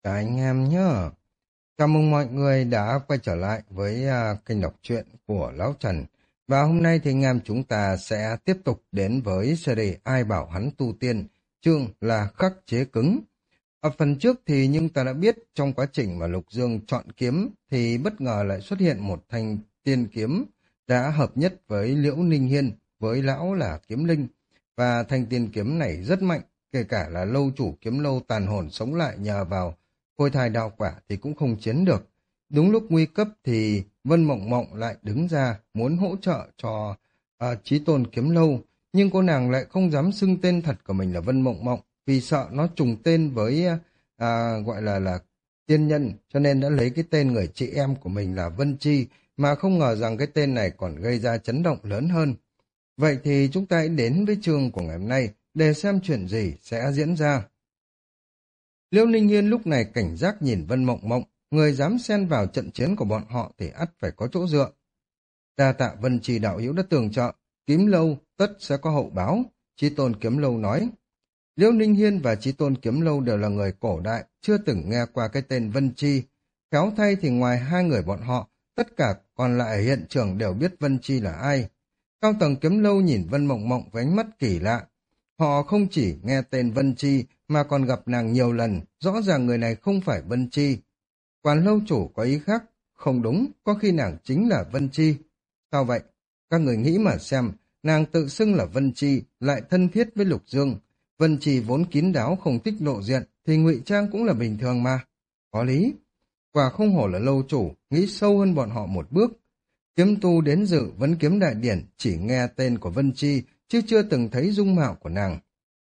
Cả anh em nhá. Chào mừng mọi người đã quay trở lại với kênh đọc truyện của Lão Trần. Và hôm nay thì anh em chúng ta sẽ tiếp tục đến với series Ai bảo hắn tu tiên, chương là khắc chế cứng. Ở phần trước thì nhưng ta đã biết trong quá trình mà Lục Dương chọn kiếm thì bất ngờ lại xuất hiện một thanh tiên kiếm đã hợp nhất với Liễu Ninh Hiên, với lão là kiếm linh. Và thanh tiên kiếm này rất mạnh, kể cả là lâu chủ kiếm lâu tàn hồn sống lại nhờ vào khôi thai đạo quả thì cũng không chiến được. Đúng lúc nguy cấp thì Vân Mộng Mộng lại đứng ra muốn hỗ trợ cho Chí Tôn kiếm lâu, nhưng cô nàng lại không dám xưng tên thật của mình là Vân Mộng Mộng vì sợ nó trùng tên với gọi là tiên nhân, cho nên đã lấy cái tên người chị em của mình là Vân Chi, mà không ngờ rằng cái tên này còn gây ra chấn động lớn hơn. Vậy thì chúng ta hãy đến với chương của ngày hôm nay để xem chuyện gì sẽ diễn ra. Liễu Ninh Hiên lúc này cảnh giác nhìn Vân Mộng Mộng, người dám xen vào trận chiến của bọn họ thì ắt phải có chỗ dựa. Đa tạ Vân Trì đạo hữu đã tường trợ, kiếm lâu tất sẽ có hậu báo, Chí Tôn kiếm lâu nói. Liễu Ninh Hiên và Chí Tôn kiếm lâu đều là người cổ đại, chưa từng nghe qua cái tên Vân Chi. Khéo thay thì ngoài hai người bọn họ, tất cả còn lại ở hiện trường đều biết Vân Chi là ai. Cao tầng kiếm lâu nhìn Vân Mộng Mộng với ánh mắt kỳ lạ. Họ không chỉ nghe tên Vân Chi mà còn gặp nàng nhiều lần, rõ ràng người này không phải Vân Chi. Quản lâu chủ có ý khác, không đúng, có khi nàng chính là Vân Chi. Sao vậy? Các người nghĩ mà xem, nàng tự xưng là Vân Chi, lại thân thiết với Lục Dương. Vân Chi vốn kín đáo không thích lộ diện, thì ngụy trang cũng là bình thường mà. Có lý. Quả không hổ là lâu chủ, nghĩ sâu hơn bọn họ một bước. Kiếm tu đến dự vấn kiếm đại điển, chỉ nghe tên của Vân Chi, chứ chưa từng thấy dung mạo của nàng.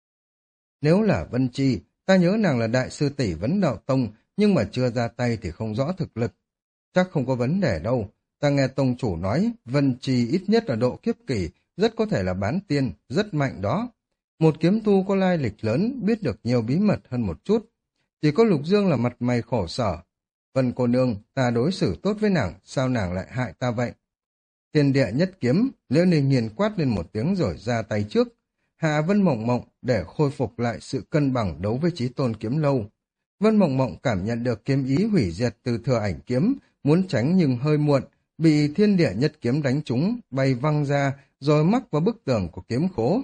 Nếu là Vân Chi, ta nhớ nàng là đại sư tỷ vấn đạo tông, nhưng mà chưa ra tay thì không rõ thực lực. Chắc không có vấn đề đâu. Ta nghe tông chủ nói, Vân Chi ít nhất là độ kiếp kỳ, rất có thể là bán tiên, rất mạnh đó. Một kiếm tu có lai lịch lớn, biết được nhiều bí mật hơn một chút. Chỉ có Lục Dương là mặt mày khổ sở. Vân cô nương, ta đối xử tốt với nàng, sao nàng lại hại ta vậy? Thiên địa nhất kiếm, Liễu Ninh Hiền quát lên một tiếng rồi ra tay trước. Hạ Vân Mộng Mộng để khôi phục lại sự cân bằng đấu với Chí Tôn kiếm lâu. Vân Mộng Mộng cảm nhận được kiếm ý hủy diệt từ thừa ảnh kiếm, muốn tránh nhưng hơi muộn, bị thiên địa nhất kiếm đánh trúng, bay văng ra, rồi mắc vào bức tường của kiếm khố.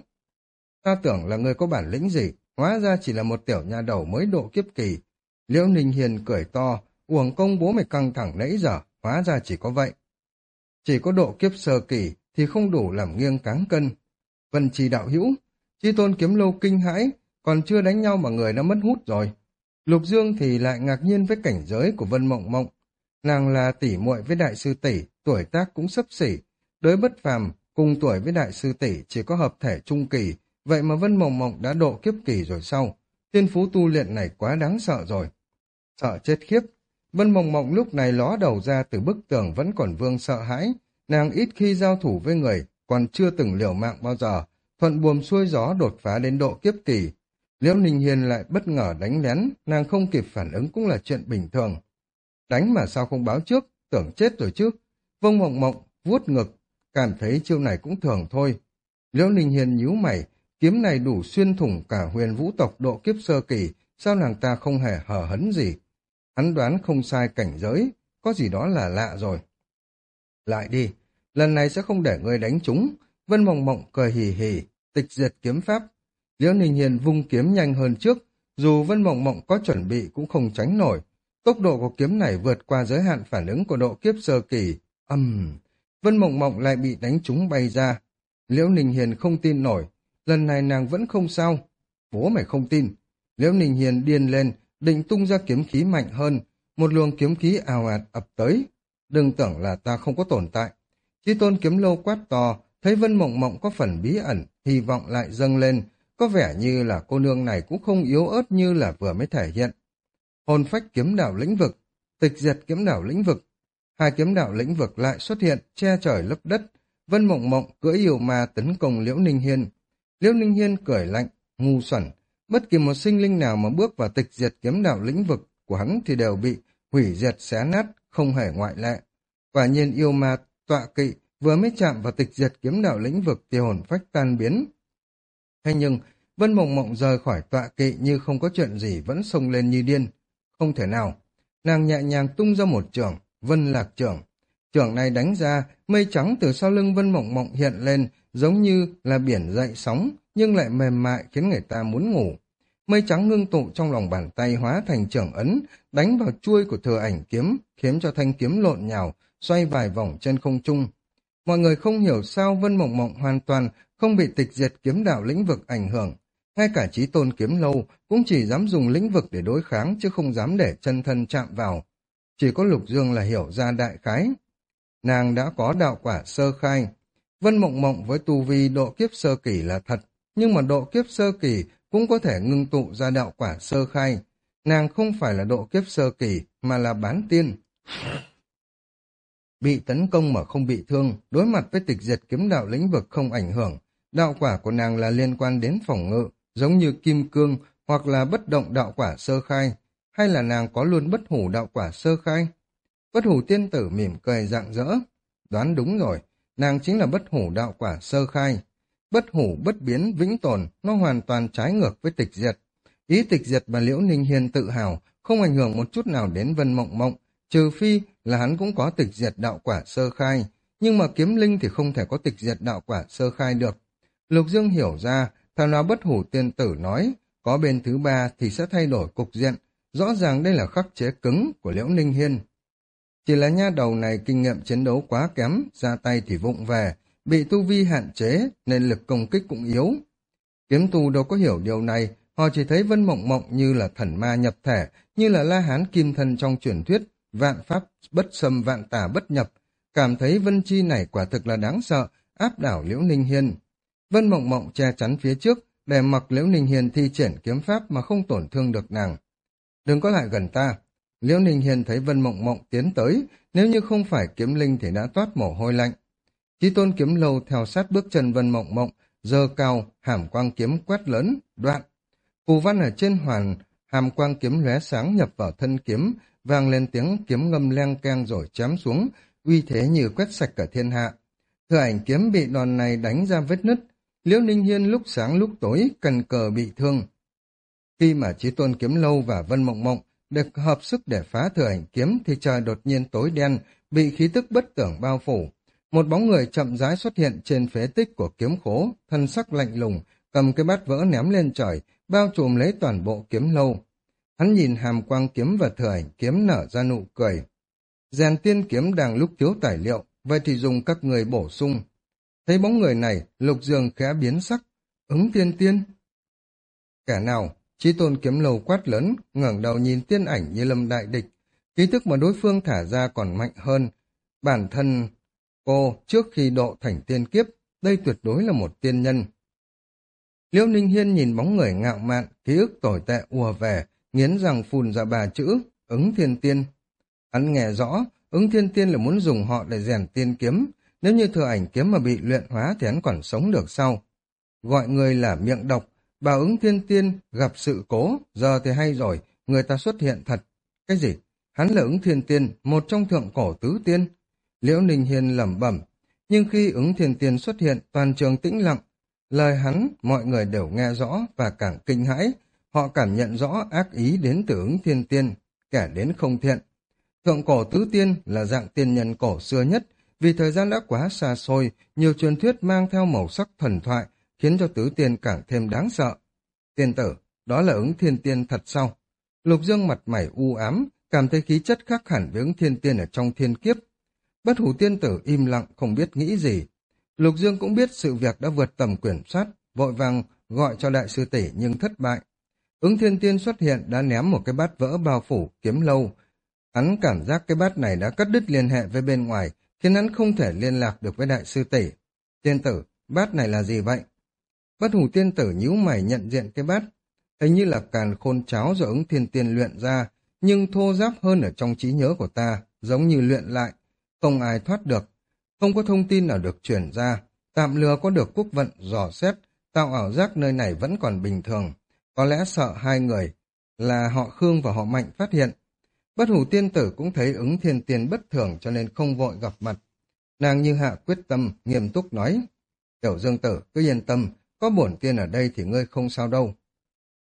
Ta tưởng là người có bản lĩnh gì, hóa ra chỉ là một tiểu nha đầu mới độ kiếp kỳ. Liễu Ninh Hiền cười to, uổng công bố mày căng thẳng nãy giờ, hóa ra chỉ có vậy. Chỉ có độ kiếp sơ kỳ thì không đủ làm nghiêng cáng cân. Vân Trì đạo hữu, Chi Tôn kiếm lâu kinh hãi, còn chưa đánh nhau mà người đã mất hút rồi. Lục Dương thì lại ngạc nhiên với cảnh giới của Vân Mộng Mộng. Nàng là tỷ muội với đại sư tỷ, tuổi tác cũng xấp xỉ. Đới bất phàm, cùng tuổi với đại sư tỷ chỉ có hợp thể trung kỳ, vậy mà Vân Mộng Mộng đã độ kiếp kỳ rồi sau. Thiên phú tu luyện này quá đáng sợ rồi. Sợ chết khiếp. Vân Mộng Mộng lúc này ló đầu ra từ bức tường vẫn còn vương sợ hãi. Nàng ít khi giao thủ với người, còn chưa từng liều mạng bao giờ. Thuận buồm xuôi gió đột phá đến độ kiếp kỳ. Liễu Ninh Hiên lại bất ngờ đánh lén, nàng không kịp phản ứng cũng là chuyện bình thường. Đánh mà sao không báo trước, tưởng chết rồi chứ. Vân Mộng Mộng vuốt ngực, cảm thấy chiêu này cũng thường thôi. Liễu Ninh Hiên nhíu mày, kiếm này đủ xuyên thủng cả huyền vũ tộc độ kiếp sơ kỳ, sao nàng ta không hề hở hấn gì. Hắn đoán không sai cảnh giới, có gì đó là lạ rồi. Lại đi, lần này sẽ không để ngươi đánh chúng. Vân Mộng Mộng cười hì hì, tịch diệt kiếm pháp. Liễu Ninh Hiền vung kiếm nhanh hơn trước, dù Vân Mộng Mộng có chuẩn bị cũng không tránh nổi. Tốc độ của kiếm này vượt qua giới hạn phản ứng của độ kiếp sơ kỳ. Vân Mộng Mộng lại bị đánh trúng bay ra. Liễu Ninh Hiền không tin nổi, lần này nàng vẫn không sao. Bố mày không tin. Liễu Ninh Hiền điên lên, định tung ra kiếm khí mạnh hơn. Một luồng kiếm khí ào ạt ập tới. Đừng tưởng là ta không có tồn tại. Chí Tôn kiếm lâu quát to, thấy Vân Mộng Mộng có phần bí ẩn, hy vọng lại dâng lên. Có vẻ như là cô nương này cũng không yếu ớt như là vừa mới thể hiện. Hồn phách kiếm đạo lĩnh vực, tịch diệt kiếm đạo lĩnh vực. Hai kiếm đạo lĩnh vực lại xuất hiện, che trời lấp đất. Vân Mộng Mộng cưỡi yêu ma tấn công Liễu Ninh Hiên. Liễu Ninh Hiên cười lạnh, ngu xuẩn. Bất kỳ một sinh linh nào mà bước vào tịch diệt kiếm đạo lĩnh vực của hắn thì đều bị hủy diệt xé nát, không hề ngoại lệ. Quả nhiên yêu ma tọa kỵ vừa mới chạm vào tịch diệt kiếm đạo lĩnh vực thì hồn phách tan biến. Thế nhưng, Vân Mộng Mộng rời khỏi tọa kỵ như không có chuyện gì vẫn xông lên như điên. Không thể nào. Nàng nhẹ nhàng tung ra một chưởng, Vân Lạc chưởng. Chưởng này đánh ra, mây trắng từ sau lưng Vân Mộng Mộng hiện lên, giống như là biển dậy sóng, nhưng lại mềm mại khiến người ta muốn ngủ. Mây trắng ngưng tụ trong lòng bàn tay hóa thành chưởng ấn, đánh vào chuôi của Thừa Ảnh kiếm, khiến cho thanh kiếm lộn nhào, xoay vài vòng trên không trung. Mọi người không hiểu sao Vân Mộng Mộng hoàn toàn không bị tịch diệt kiếm đạo lĩnh vực ảnh hưởng. Ngay cả Chí Tôn kiếm lâu cũng chỉ dám dùng lĩnh vực để đối kháng chứ không dám để chân thân chạm vào. Chỉ có Lục Dương là hiểu ra đại khái. Nàng đã có đạo quả sơ khai. Vân Mộng Mộng với tu vi độ kiếp sơ kỳ là thật, nhưng mà độ kiếp sơ kỳ cũng có thể ngưng tụ ra đạo quả sơ khai. Nàng không phải là độ kiếp sơ kỳ, mà là bán tiên. Bị tấn công mà không bị thương, đối mặt với tịch diệt kiếm đạo lĩnh vực không ảnh hưởng. Đạo quả của nàng là liên quan đến phòng ngự, giống như kim cương hoặc là bất động đạo quả sơ khai, hay là nàng có luôn bất hủ đạo quả sơ khai? Bất hủ tiên tử mỉm cười rạng rỡ. Đoán đúng rồi, nàng chính là bất hủ đạo quả sơ khai. Bất hủ bất biến vĩnh tồn, nó hoàn toàn trái ngược với tịch diệt. Ý tịch diệt mà Liễu Ninh Hiên tự hào, không ảnh hưởng một chút nào đến Vân Mộng Mộng, trừ phi là hắn cũng có tịch diệt đạo quả sơ khai, nhưng mà kiếm linh thì không thể có tịch diệt đạo quả sơ khai được. Lục Dương hiểu ra, thảo nào bất hủ tiên tử nói, có bên thứ ba thì sẽ thay đổi cục diện, rõ ràng đây là khắc chế cứng của Liễu Ninh Hiên. Chỉ là nha đầu này kinh nghiệm chiến đấu quá kém, ra tay thì vụng về, bị tu vi hạn chế nên lực công kích cũng yếu. Kiếm tu đâu có hiểu điều này, họ chỉ thấy Vân Mộng Mộng như là thần ma nhập thể, như là La Hán kim thân trong truyền thuyết, vạn pháp bất xâm vạn tà bất nhập, cảm thấy Vân Chi này quả thực là đáng sợ, áp đảo Liễu Ninh Hiên. Vân Mộng Mộng che chắn phía trước, để mặc Liễu Ninh Hiên thi triển kiếm pháp mà không tổn thương được nàng. Đừng có lại gần ta. Liễu Ninh Hiên thấy Vân Mộng Mộng tiến tới, nếu như không phải kiếm linh thì đã toát mồ hôi lạnh. Chí Tôn kiếm lâu theo sát bước chân Vân Mộng Mộng, giơ cao, hàm quang kiếm quét lớn, đoạn. Phù văn ở trên hàm quang kiếm lóe sáng nhập vào thân kiếm, vang lên tiếng kiếm ngâm leng keng rồi chém xuống, uy thế như quét sạch cả thiên hạ. Thừa Ảnh kiếm bị đòn này đánh ra vết nứt, Liễu Ninh Hiên lúc sáng lúc tối cần cờ bị thương. Khi mà Chí Tôn kiếm lâu và Vân Mộng Mộng được hợp sức để phá Thừa Ảnh kiếm thì trời đột nhiên tối đen, bị khí tức bất tưởng bao phủ. Một bóng người chậm rãi xuất hiện trên phế tích của kiếm khố, thân sắc lạnh lùng, cầm cái bát vỡ ném lên trời, bao trùm lấy toàn bộ kiếm lâu. Hắn nhìn hàm quang kiếm và Thừa Ảnh kiếm nở ra nụ cười. Rèn tiên kiếm đang lúc thiếu tài liệu, vậy thì dùng các người bổ sung. Thấy bóng người này, Lục Dương khẽ biến sắc. Ứng tiên tiên. Kẻ nào? Chí Tôn kiếm lâu quát lớn, ngẩng đầu nhìn tiên ảnh như lâm đại địch. Khí thức mà đối phương thả ra còn mạnh hơn. Bản thân cô trước khi độ thành tiên kiếp, đây tuyệt đối là một tiên nhân. Liễu Ninh Hiên nhìn bóng người ngạo mạn, ký ức tồi tệ ùa về, nghiến răng phun ra ba chữ, ứng thiên tiên. Hắn nghe rõ, ứng thiên tiên là muốn dùng họ để rèn tiên kiếm, nếu như Thừa Ảnh kiếm mà bị luyện hóa thì hắn còn sống được sau. Gọi người là miệng độc, bảo ứng thiên tiên gặp sự cố, giờ thì hay rồi, người ta xuất hiện thật. Cái gì? Hắn là ứng thiên tiên, một trong thượng cổ tứ tiên. Liễu Ninh Hiên lẩm bẩm, nhưng khi ứng thiên tiên xuất hiện, toàn trường tĩnh lặng. Lời hắn, mọi người đều nghe rõ và càng kinh hãi. Họ cảm nhận rõ ác ý đến từ ứng thiên tiên, kẻ đến không thiện. Thượng cổ tứ tiên là dạng tiên nhân cổ xưa nhất, vì thời gian đã quá xa xôi, nhiều truyền thuyết mang theo màu sắc thần thoại, khiến cho tứ tiên càng thêm đáng sợ. Tiên tử, đó là ứng thiên tiên thật sao? Lục Dương mặt mày u ám, cảm thấy khí chất khác hẳn với ứng thiên tiên ở trong thiên kiếp. Bất hủ tiên tử im lặng không biết nghĩ gì. Lục Dương cũng biết sự việc đã vượt tầm kiểm soát, vội vàng gọi cho đại sư tỷ nhưng thất bại. Ứng thiên tiên xuất hiện đã ném một cái bát vỡ bao phủ kiếm lâu. Hắn cảm giác cái bát này đã cắt đứt liên hệ với bên ngoài, khiến hắn không thể liên lạc được với đại sư tỷ. Tiên tử, bát này là gì vậy? Bất hủ tiên tử nhíu mày nhận diện cái bát. Hình như là càn khôn cháo do ứng thiên tiên luyện ra, nhưng thô ráp hơn ở trong trí nhớ của ta, giống như luyện lại. Không ai thoát được, không có thông tin nào được truyền ra, tạm lừa có được quốc vận dò xét, tạo ảo giác nơi này vẫn còn bình thường. Có lẽ sợ hai người, là họ Khương và họ Mạnh phát hiện. Bất hủ tiên tử cũng thấy ứng thiên tiên bất thường cho nên không vội gặp mặt. Nàng như hạ quyết tâm, nghiêm túc nói, Tiểu Dương tử, cứ yên tâm, có bổn tiên ở đây thì ngươi không sao đâu.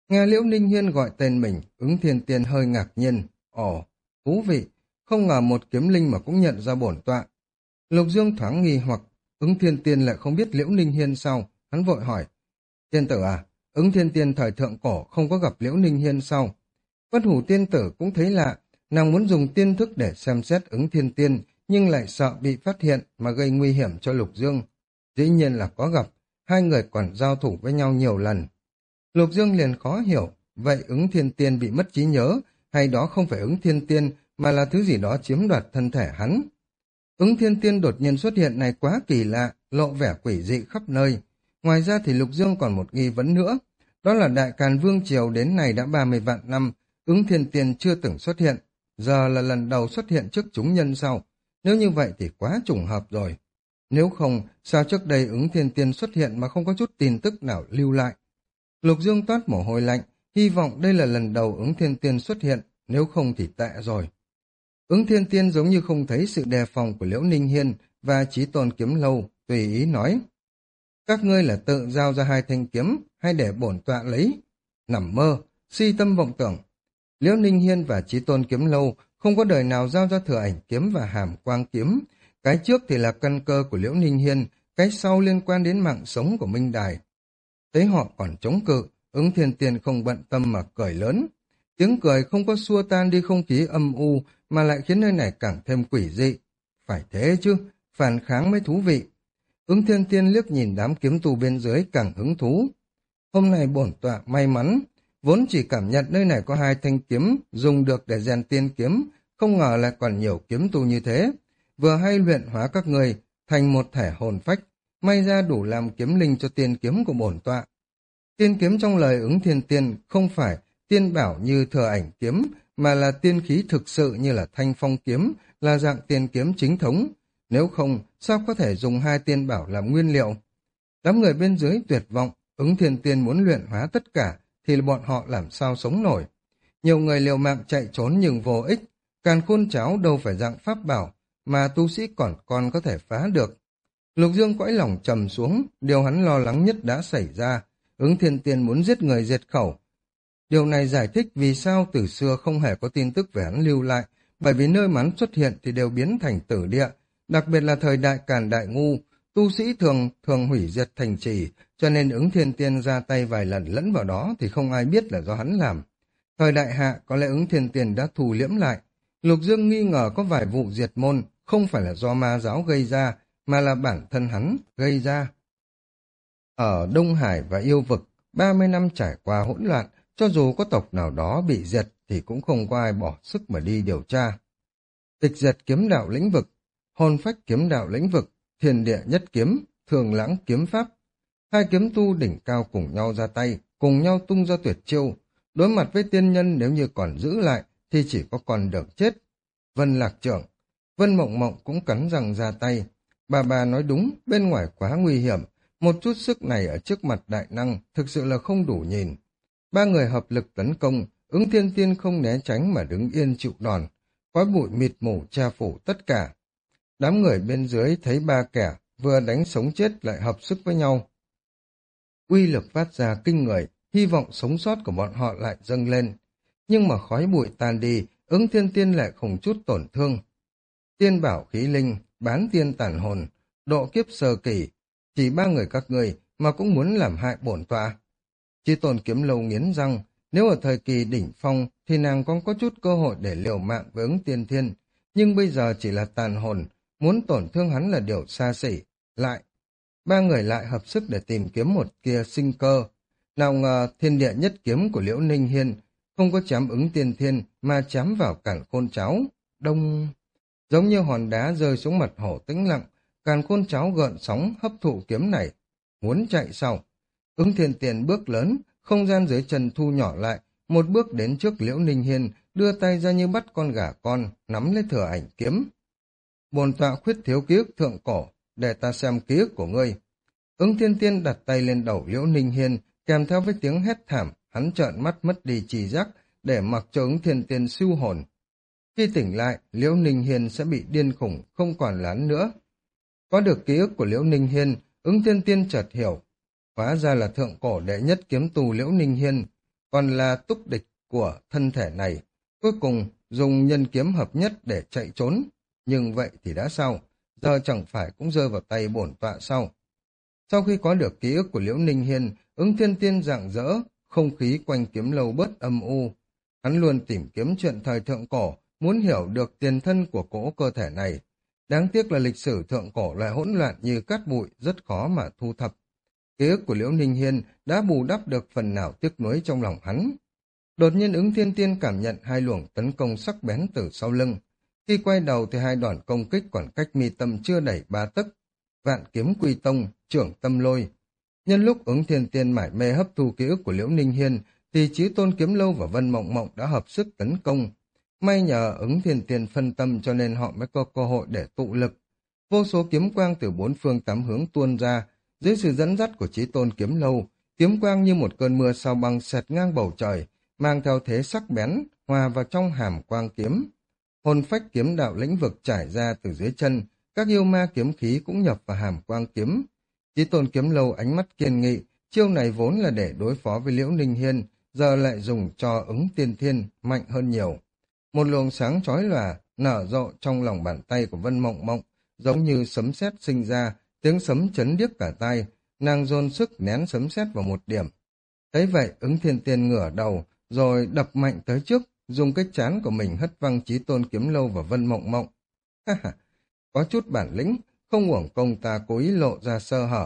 Nghe Liễu Ninh Hiên gọi tên mình, Ứng Thiên Tiên hơi ngạc nhiên. Ồ, thú vị, không ngờ một kiếm linh mà cũng nhận ra bổn tọa. Lục Dương thoáng nghi hoặc, Ứng Thiên Tiên lại không biết Liễu Ninh Hiên sao, hắn vội hỏi. Tiên tử à, Ứng Thiên Tiên thời thượng cổ không có gặp Liễu Ninh Hiên sao? Bất Hủ Tiên tử cũng thấy lạ, nàng muốn dùng tiên thức để xem xét Ứng Thiên Tiên, nhưng lại sợ bị phát hiện mà gây nguy hiểm cho Lục Dương. Dĩ nhiên là có gặp, hai người còn giao thủ với nhau nhiều lần. Lục Dương liền khó hiểu, vậy Ứng Thiên Tiên bị mất trí nhớ, hay đó không phải Ứng Thiên Tiên mà là thứ gì đó chiếm đoạt thân thể hắn? Ứng Thiên Tiên đột nhiên xuất hiện này quá kỳ lạ, lộ vẻ quỷ dị khắp nơi. Ngoài ra thì Lục Dương còn một nghi vấn nữa, đó là Đại Càn Vương Triều đến nay đã 30 vạn năm, Ứng Thiên Tiên chưa từng xuất hiện, giờ là lần đầu xuất hiện trước chúng nhân sau. Nếu như vậy thì quá trùng hợp rồi. Nếu không, sao trước đây Ứng Thiên Tiên xuất hiện mà không có chút tin tức nào lưu lại? Lục Dương toát mồ hôi lạnh, hy vọng đây là lần đầu Ứng Thiên Tiên xuất hiện, nếu không thì tệ rồi. Ứng Thiên Tiên giống như không thấy sự đề phòng của Liễu Ninh Hiên và Chí Tôn Kiếm Lâu, tùy ý nói. Các ngươi là tự giao ra hai thanh kiếm, hay để bổn tọa lấy? Nằm mơ, si tâm vọng tưởng. Liễu Ninh Hiên và Chí Tôn Kiếm Lâu không có đời nào giao ra Thừa Ảnh kiếm và Hàm Quang kiếm. Cái trước thì là căn cơ của Liễu Ninh Hiên, cái sau liên quan đến mạng sống của Minh Đài. Thấy họ còn chống cự, Ứng Thiên Tiên không bận tâm mà cười lớn. Tiếng cười không có xua tan đi không khí âm u, mà lại khiến nơi này càng thêm quỷ dị. Phải thế chứ, phản kháng mới thú vị. Ứng Thiên Tiên liếc nhìn đám kiếm tù bên dưới càng hứng thú. Hôm nay bổn tọa may mắn, vốn chỉ cảm nhận nơi này có hai thanh kiếm dùng được để rèn tiên kiếm, không ngờ lại còn nhiều kiếm tù như thế. Vừa hay luyện hóa các người thành một thể hồn phách, may ra đủ làm kiếm linh cho tiên kiếm của bổn tọa. Tiên kiếm trong lời Ứng Thiên Tiên không phải tiên bảo như Thừa Ảnh kiếm, mà là tiên khí thực sự như là Thanh Phong kiếm, là dạng tiên kiếm chính thống. Nếu không, sao có thể dùng hai tiên bảo làm nguyên liệu? Đám người bên dưới tuyệt vọng, Ứng Thiên Tiên muốn luyện hóa tất cả, thì bọn họ làm sao sống nổi. Nhiều người liều mạng chạy trốn nhưng vô ích, Càn Khôn Cháo đâu phải dạng pháp bảo, mà tu sĩ còn có thể phá được. Lục Dương cõi lòng trầm xuống, điều hắn lo lắng nhất đã xảy ra. Ứng Thiên Tiên muốn giết người diệt khẩu. Điều này giải thích vì sao từ xưa không hề có tin tức về hắn lưu lại, bởi vì nơi mà hắn xuất hiện thì đều biến thành tử địa, đặc biệt là thời đại Càn Đại Ngu, tu sĩ thường hủy diệt thành trì, cho nên Ứng Thiên Tiên ra tay vài lần lẫn vào đó thì không ai biết là do hắn làm. Thời đại Hạ có lẽ Ứng Thiên Tiên đã thù liễm lại. Lục Dương nghi ngờ có vài vụ diệt môn không phải là do ma giáo gây ra, mà là bản thân hắn gây ra. Ở Đông Hải và Yêu Vực, 30 năm trải qua hỗn loạn, cho dù có tộc nào đó bị diệt thì cũng không có ai bỏ sức mà đi điều tra. Tịch diệt kiếm đạo lĩnh vực, hồn phách kiếm đạo lĩnh vực, thiên địa nhất kiếm, thường lãng kiếm pháp. Hai kiếm tu đỉnh cao cùng nhau ra tay, cùng nhau tung ra tuyệt chiêu. Đối mặt với tiên nhân nếu như còn giữ lại thì chỉ có con đường chết. Vân Lạc Trưởng, Vân Mộng Mộng cũng cắn răng ra tay. Bà nói đúng, bên ngoài quá nguy hiểm. Một chút sức này ở trước mặt đại năng thực sự là không đủ nhìn. Ba người hợp lực tấn công, Ứng Thiên Tiên không né tránh mà đứng yên chịu đòn. Khói bụi mịt mù che phủ tất cả. Đám người bên dưới thấy ba kẻ vừa đánh sống chết lại hợp sức với nhau. Uy lực phát ra kinh người, hy vọng sống sót của bọn họ lại dâng lên. Nhưng mà khói bụi tan đi, Ứng Thiên Tiên lại không chút tổn thương. Tiên bảo khí linh, bán tiên tản hồn, độ kiếp sơ kỳ, chỉ ba người các ngươi mà cũng muốn làm hại bổn tọa. Chí Tôn Kiếm Lâu nghiến răng, nếu ở thời kỳ đỉnh phong thì nàng còn có chút cơ hội để liều mạng với Ứng Tiên Thiên, nhưng bây giờ chỉ là tàn hồn, muốn tổn thương hắn là điều xa xỉ. Ba người lại hợp sức để tìm kiếm một kia sinh cơ. Nào ngờ thiên địa nhất kiếm của Liễu Ninh Hiên không có chém Ứng Tiên Thiên mà chém vào Càn Khôn Cháo. Đông, giống như hòn đá rơi xuống mặt hồ tĩnh lặng, Càn Khôn Cháo gợn sóng hấp thụ kiếm này. Muốn chạy sau, Ứng Thiên Tiên bước lớn, không gian dưới chân thu nhỏ lại, một bước đến trước Liễu Ninh Hiên, đưa tay ra như bắt con gà con, nắm lấy Thừa Ảnh kiếm. Bồn tọa khuyết thiếu ký ức thượng cổ, để ta xem ký ức của ngươi. Ứng Thiên Tiên đặt tay lên đầu Liễu Ninh Hiên, kèm theo với tiếng hét thảm, hắn trợn mắt mất đi trí giác, để mặc cho Ứng Thiên Tiên siêu hồn. Khi tỉnh lại, Liễu Ninh Hiên sẽ bị điên khủng, không còn lán nữa. Có được ký ức của Liễu Ninh Hiên, Ứng Thiên Tiên chợt hiểu. Hóa ra là thượng cổ đệ nhất kiếm tù Liễu Ninh Hiên. còn là túc địch của thân thể này. Cuối cùng, dùng nhân kiếm hợp nhất để chạy trốn. Nhưng vậy thì đã sao? Giờ chẳng phải cũng rơi vào tay bổn tọa sao? Sau khi có được ký ức của Liễu Ninh Hiên, Ứng Thiên Tiên rạng rỡ, không khí quanh kiếm lâu bớt âm u. Hắn luôn tìm kiếm chuyện thời thượng cổ, muốn hiểu được tiền thân của cỗ cơ thể này. Đáng tiếc là lịch sử thượng cổ lại hỗn loạn như cát bụi, rất khó mà thu thập. Ký ức của Liễu Ninh Hiên đã bù đắp được phần nào tiếc nuối trong lòng hắn. Đột nhiên Ứng Thiên Tiên cảm nhận hai luồng tấn công sắc bén từ sau lưng. Khi quay đầu thì hai đòn công kích còn cách mi tâm chưa đẩy 3 tấc. Vạn kiếm quy tông, trưởng tâm lôi. Nhân lúc Ứng Thiên Tiên mải mê hấp thu ký ức của Liễu Ninh Hiên, thì Chí Tôn Kiếm Lâu và Vân Mộng Mộng đã hợp sức tấn công. May nhờ Ứng Thiên Tiên phân tâm cho nên họ mới có cơ hội để tụ lực. Vô số kiếm quang từ 4 phương 8 hướng tuôn ra, dưới sự dẫn dắt của Chí Tôn Kiếm Lâu, kiếm quang như một cơn mưa sao băng xẹt ngang bầu trời, mang theo thế sắc bén, hòa vào trong hàm quang kiếm. Hồn phách kiếm đạo lĩnh vực trải ra từ dưới chân, các yêu ma kiếm khí cũng nhập vào hàm quang kiếm. Chí Tôn Kiếm Lâu ánh mắt kiên nghị, chiêu này vốn là để đối phó với Liễu Ninh Hiên, giờ lại dùng cho Ứng Tiên Thiên, mạnh hơn nhiều. Một luồng sáng chói lòa nở rộ trong lòng bàn tay của Vân Mộng Mộng, giống như sấm sét sinh ra, tiếng sấm chấn điếc cả tai, nàng dồn sức nén sấm sét vào một điểm. Thấy vậy, Ứng Thiên Tiên ngửa đầu, rồi đập mạnh tới trước, dùng cái chán của mình hất văng Chí Tôn Kiếm Lâu và Vân Mộng Mộng. Ha ha, có chút bản lĩnh, không uổng công ta cố ý lộ ra sơ hở.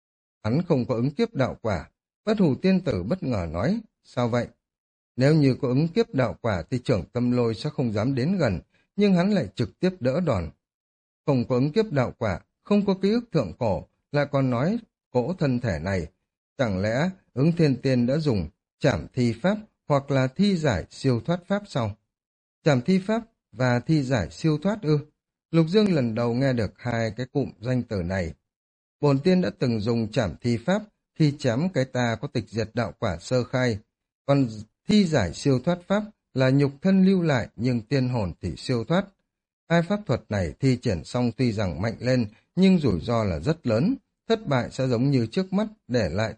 Hắn không có ứng kiếp đạo quả. Bất Hủ Tiên Tử bất ngờ nói, sao vậy? Nếu như có ứng kiếp đạo quả thì trưởng tâm lôi sẽ không dám đến gần, nhưng hắn lại trực tiếp đỡ đòn. Không có ứng kiếp đạo quả, không có ký ức thượng cổ, lại còn nói cỗ thân thể này. Chẳng lẽ Ứng Thiên Tiên đã dùng trảm thi pháp hoặc là thi giải siêu thoát pháp sao? Trảm thi pháp và thi giải siêu thoát ư? Lục Dương lần đầu nghe được hai cái cụm danh từ này. Bổn tiên đã từng dùng trảm thi pháp khi chém cái ta có tịch diệt đạo quả sơ khai, còn thi giải siêu thoát pháp là nhục thân lưu lại nhưng tiên hồn thì siêu thoát. Hai pháp thuật này thi triển xong tuy rằng mạnh lên nhưng rủi ro là rất lớn, thất bại sẽ giống như trước mắt để lại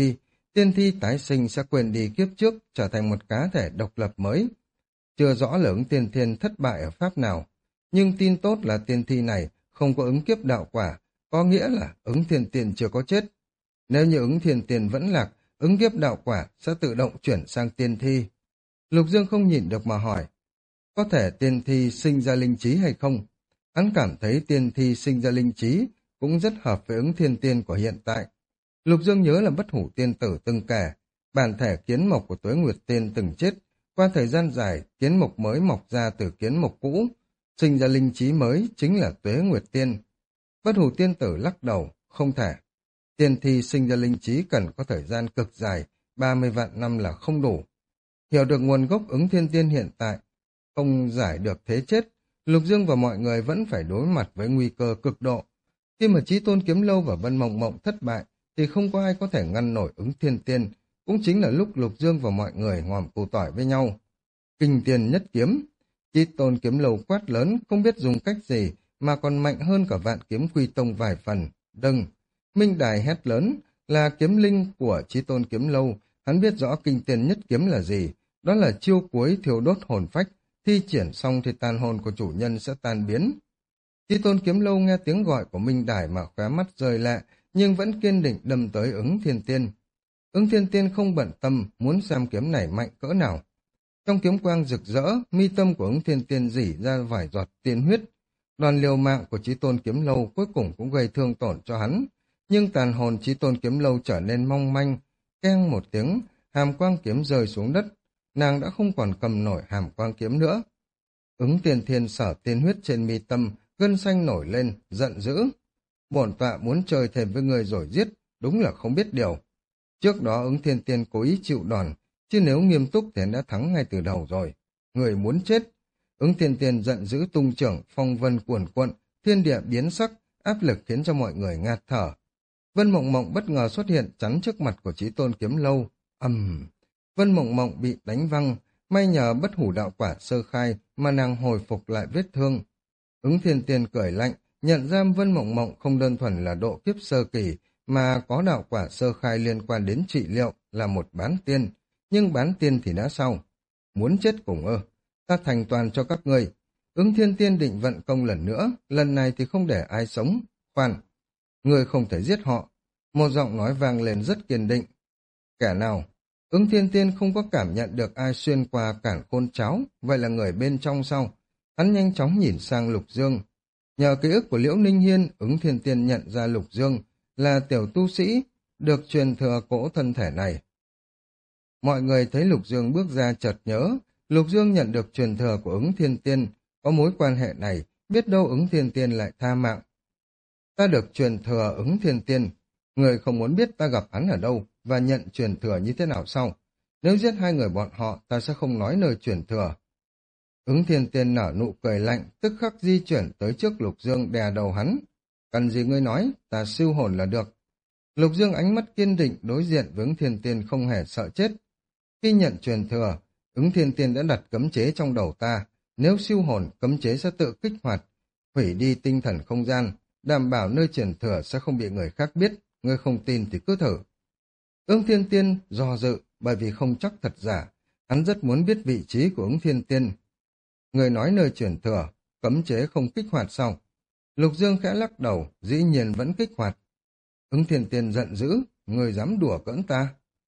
tiên thi tái sinh sẽ quên đi kiếp trước trở thành một cá thể độc lập mới. Chưa rõ là Ứng Tiên Thiên thất bại ở pháp nào, nhưng tin tốt là tiên thi này không có ứng kiếp đạo quả, có nghĩa là Ứng Thiên Tiên chưa có chết. Nếu như Ứng Thiên Tiên vẫn lạc, ứng kiếp đạo quả sẽ tự động chuyển sang tiên thi. Lục Dương không nhìn được mà hỏi, có thể tiên thi sinh ra linh trí hay không? Hắn cảm thấy tiên thi sinh ra linh trí cũng rất hợp với Ứng Thiên Tiên của hiện tại. Lục Dương nhớ là Bất Hủ Tiên Tử từng kể, bản thể kiến mộc của Tuế Nguyệt Tiên từng chết, qua thời gian dài kiến mộc mới mọc ra từ kiến mộc cũ, sinh ra linh trí mới chính là Tuế Nguyệt Tiên. Bất Hủ Tiên Tử lắc đầu, không thể. Tiên thi sinh ra linh trí cần có thời gian cực dài, 30 vạn năm là không đủ. Hiểu được nguồn gốc Ứng Thiên Tiên hiện tại, không giải được thế chết, Lục Dương và mọi người vẫn phải đối mặt với nguy cơ cực độ. Khi mà Chí Tôn Kiếm Lâu và Vân Mộng Mộng thất bại, thì không có ai có thể ngăn nổi Ứng Thiên Tiên, cũng chính là lúc Lục Dương và mọi người ngòm củ tỏi với nhau. Kinh tiền nhất kiếm, Chí Tôn Kiếm Lâu quát lớn, không biết dùng cách gì, mà còn mạnh hơn cả Vạn Kiếm Quy Tông vài phần. Đừng! Minh Đài hét lớn, là kiếm linh của Chí Tôn Kiếm Lâu, hắn biết rõ kinh tiền nhất kiếm là gì, đó là chiêu cuối thiêu đốt hồn phách, thi triển xong thì tàn hồn của chủ nhân sẽ tan biến. Chí Tôn Kiếm Lâu nghe tiếng gọi của Minh Đài mà khóe mắt rơi lệ, nhưng vẫn kiên định đâm tới Ứng Thiên Tiên. Ứng Thiên Tiên không bận tâm, muốn xem kiếm này mạnh cỡ nào. Trong kiếm quang rực rỡ, mi tâm của Ứng Thiên Tiên rỉ ra vài giọt tiên huyết. Đoàn liều mạng của Chí Tôn Kiếm Lâu cuối cùng cũng gây thương tổn cho hắn, nhưng tàn hồn Chí Tôn Kiếm Lâu trở nên mong manh. Keng một tiếng, hàm quang kiếm rơi xuống đất, nàng đã không còn cầm nổi hàm quang kiếm nữa. Ứng Thiên Thiên sở tiên huyết trên mi tâm, gân xanh nổi lên, giận dữ. Bổn tọa muốn chơi thêm với người rồi giết, đúng là không biết điều. Trước đó Ứng Thiên Tiên cố ý chịu đòn, chứ nếu nghiêm túc thì đã thắng ngay từ đầu rồi. Người muốn chết. Ứng Thiên Tiên giận dữ tung trưởng, phong vân cuồn cuộn, thiên địa biến sắc, áp lực khiến cho mọi người ngạt thở. Vân Mộng Mộng bất ngờ xuất hiện chắn trước mặt của Chí Tôn Kiếm Lâu. Vân Mộng Mộng bị đánh văng, may nhờ Bất Hủ đạo quả sơ khai mà nàng hồi phục lại vết thương. Ứng Thiên Tiên cười lạnh, nhận ra Vân Mộng Mộng không đơn thuần là độ kiếp sơ kỳ, mà có đạo quả sơ khai liên quan đến trị liệu, là một bán tiên. nhưng bán tiên thì đã sao? Muốn chết cùng ơ, ta thành toàn cho các ngươi. Ứng Thiên Tiên định vận công lần nữa, lần này thì không để ai sống. Khoan, ngươi không thể giết họ. Một giọng nói vang lên rất kiên định. Kẻ nào? Ứng Thiên Tiên không có cảm nhận được ai xuyên qua cản khôn cháo, vậy là người bên trong sau. Hắn nhanh chóng nhìn sang Lục Dương. Nhờ ký ức của Liễu Ninh Hiên, Ứng Thiên Tiên nhận ra Lục Dương là tiểu tu sĩ, được truyền thừa cỗ thân thể này. Mọi người thấy Lục Dương bước ra chợt nhớ, Lục Dương nhận được truyền thừa của Ứng Thiên Tiên, có mối quan hệ này, biết đâu Ứng Thiên Tiên lại tha mạng. Ta được truyền thừa Ứng Thiên Tiên, người không muốn biết ta gặp hắn ở đâu và nhận truyền thừa như thế nào sau. Nếu giết hai người bọn họ, ta sẽ không nói nơi truyền thừa. Ứng Thiên Tiên nở nụ cười lạnh, tức khắc di chuyển tới trước Lục Dương đè đầu hắn. Cần gì ngươi nói, ta siêu hồn là được. Lục Dương ánh mắt kiên định đối diện với Ứng Thiên Tiên không hề sợ chết. Khi nhận truyền thừa, Ứng Thiên Tiên đã đặt cấm chế trong đầu ta. Nếu siêu hồn, cấm chế sẽ tự kích hoạt, hủy đi tinh thần không gian, đảm bảo nơi truyền thừa sẽ không bị người khác biết. Ngươi không tin thì cứ thử. Ứng Thiên Tiên do dự, bởi vì không chắc thật giả. Hắn rất muốn biết vị trí của Ứng Thiên Tiên. Người nói nơi truyền thừa, cấm chế không kích hoạt sao? Lục Dương khẽ lắc đầu, dĩ nhiên vẫn kích hoạt. Ứng Thiên Tiên giận dữ, người dám đùa cỡn ta.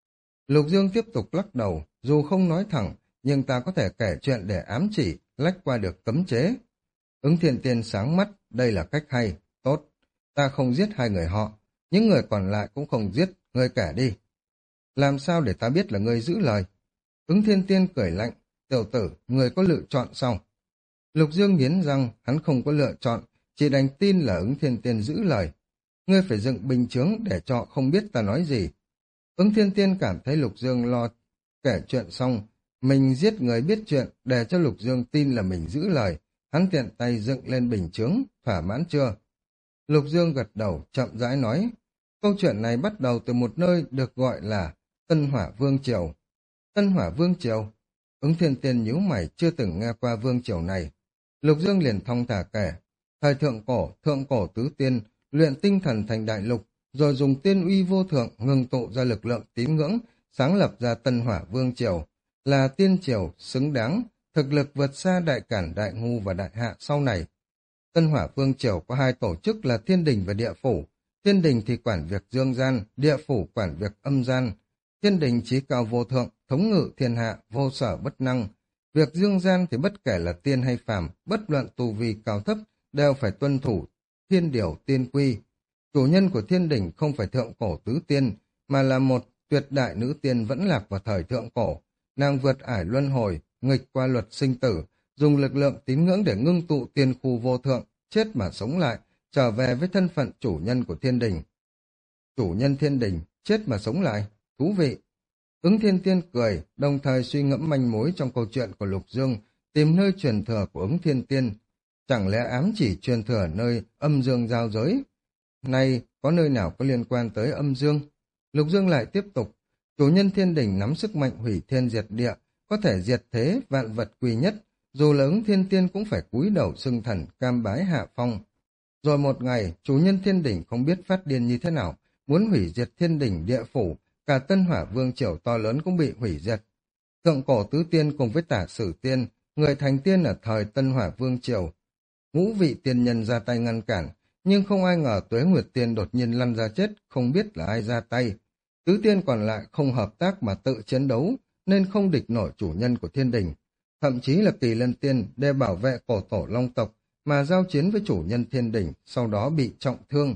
Lục Dương tiếp tục lắc đầu, dù không nói thẳng, nhưng ta có thể kể chuyện để ám chỉ, lách qua được cấm chế. Ứng Thiên Tiên sáng mắt, đây là cách hay, tốt. Ta không giết hai người họ, những người còn lại cũng không giết, ngươi kể đi. Làm sao để ta biết là ngươi giữ lời? Ứng Thiên Tiên cười lạnh, tiểu tử, ngươi có lựa chọn sao? Lục Dương nghiến răng, hắn không có lựa chọn, chỉ đành tin là Ứng Thiên Tiên giữ lời. Ngươi phải dựng bình chướng để cho không biết ta nói gì. Ứng Thiên Tiên cảm thấy Lục Dương lo kể chuyện xong, mình giết người biết chuyện để cho Lục Dương tin là mình giữ lời. Hắn tiện tay dựng lên bình chướng, thỏa mãn chưa? Lục Dương gật đầu, chậm rãi nói. Câu chuyện này bắt đầu từ một nơi được gọi là Tân Hỏa Vương Triều. Tân Hỏa Vương Triều? Ứng Thiên Tiên nhíu mày chưa từng nghe qua vương triều này. Lục Dương liền thong thả kể. Thời thượng cổ tứ tiên, luyện tinh thần thành đại lục, rồi dùng tiên uy vô thượng ngưng tụ ra lực lượng tín ngưỡng, sáng lập ra Tân Hỏa Vương Triều, là tiên triều xứng đáng, thực lực vượt xa Đại Cản, Đại Ngu và Đại Hạ sau này. Tân Hỏa Vương Triều có hai tổ chức là Thiên Đình và Địa Phủ. Thiên Đình thì quản việc dương gian, Địa Phủ quản việc âm gian. Thiên Đình chí cao vô thượng, thống ngự thiên hạ, vô sở bất năng. Việc dương gian thì bất kể là tiên hay phàm, bất luận tu vi cao thấp, đều phải tuân thủ thiên điều tiên quy. Chủ nhân của Thiên Đình không phải thượng cổ tứ tiên, mà là một tuyệt đại nữ tiên vẫn lạc vào thời thượng cổ. Nàng vượt ải luân hồi, nghịch qua luật sinh tử, dùng lực lượng tín ngưỡng để ngưng tụ tiên khu vô thượng, chết mà sống lại, trở về với thân phận chủ nhân của Thiên Đình. Chủ nhân Thiên Đình, chết mà sống lại, thú vị. Ứng Thiên Tiên cười, đồng thời suy ngẫm manh mối trong câu chuyện của Lục Dương, tìm nơi truyền thừa của Ứng Thiên Tiên. Chẳng lẽ ám chỉ truyền thừa nơi âm dương giao giới? Này, có nơi nào có liên quan tới âm dương? Lục Dương lại tiếp tục, chủ nhân Thiên Đình nắm sức mạnh hủy thiên diệt địa, có thể diệt thế, vạn vật quy nhất, dù là Ứng Thiên Tiên cũng phải cúi đầu xưng thần, cam bái hạ phong. Rồi một ngày, chủ nhân Thiên Đình không biết phát điên như thế nào, muốn hủy diệt Thiên Đình Địa Phủ, cả Tân Hỏa Vương Triều to lớn cũng bị hủy diệt. Thượng cổ tứ tiên cùng với Tả Sử Tiên, người thành tiên ở thời Tân Hỏa Vương Triều, ngũ vị tiên nhân ra tay ngăn cản, nhưng không ai ngờ Tuế Nguyệt Tiên đột nhiên lăn ra chết, không biết là ai ra tay. Tứ tiên còn lại không hợp tác mà tự chiến đấu, nên không địch nổi chủ nhân của Thiên Đình. Thậm chí là Kỳ Lân Tiên để bảo vệ cổ tổ Long tộc mà giao chiến với chủ nhân Thiên Đình, sau đó bị trọng thương.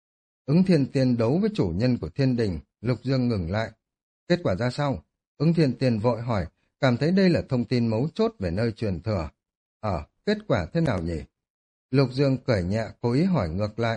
Ứng Thiên Tiên đấu với chủ nhân của Thiên Đình, Lục Dương ngừng lại. Kết quả ra sao? Ứng Thiên Tiên vội hỏi, cảm thấy đây là thông tin mấu chốt về nơi truyền thừa. Kết quả thế nào nhỉ? Lục Dương cười nhẹ, cố ý hỏi ngược lại.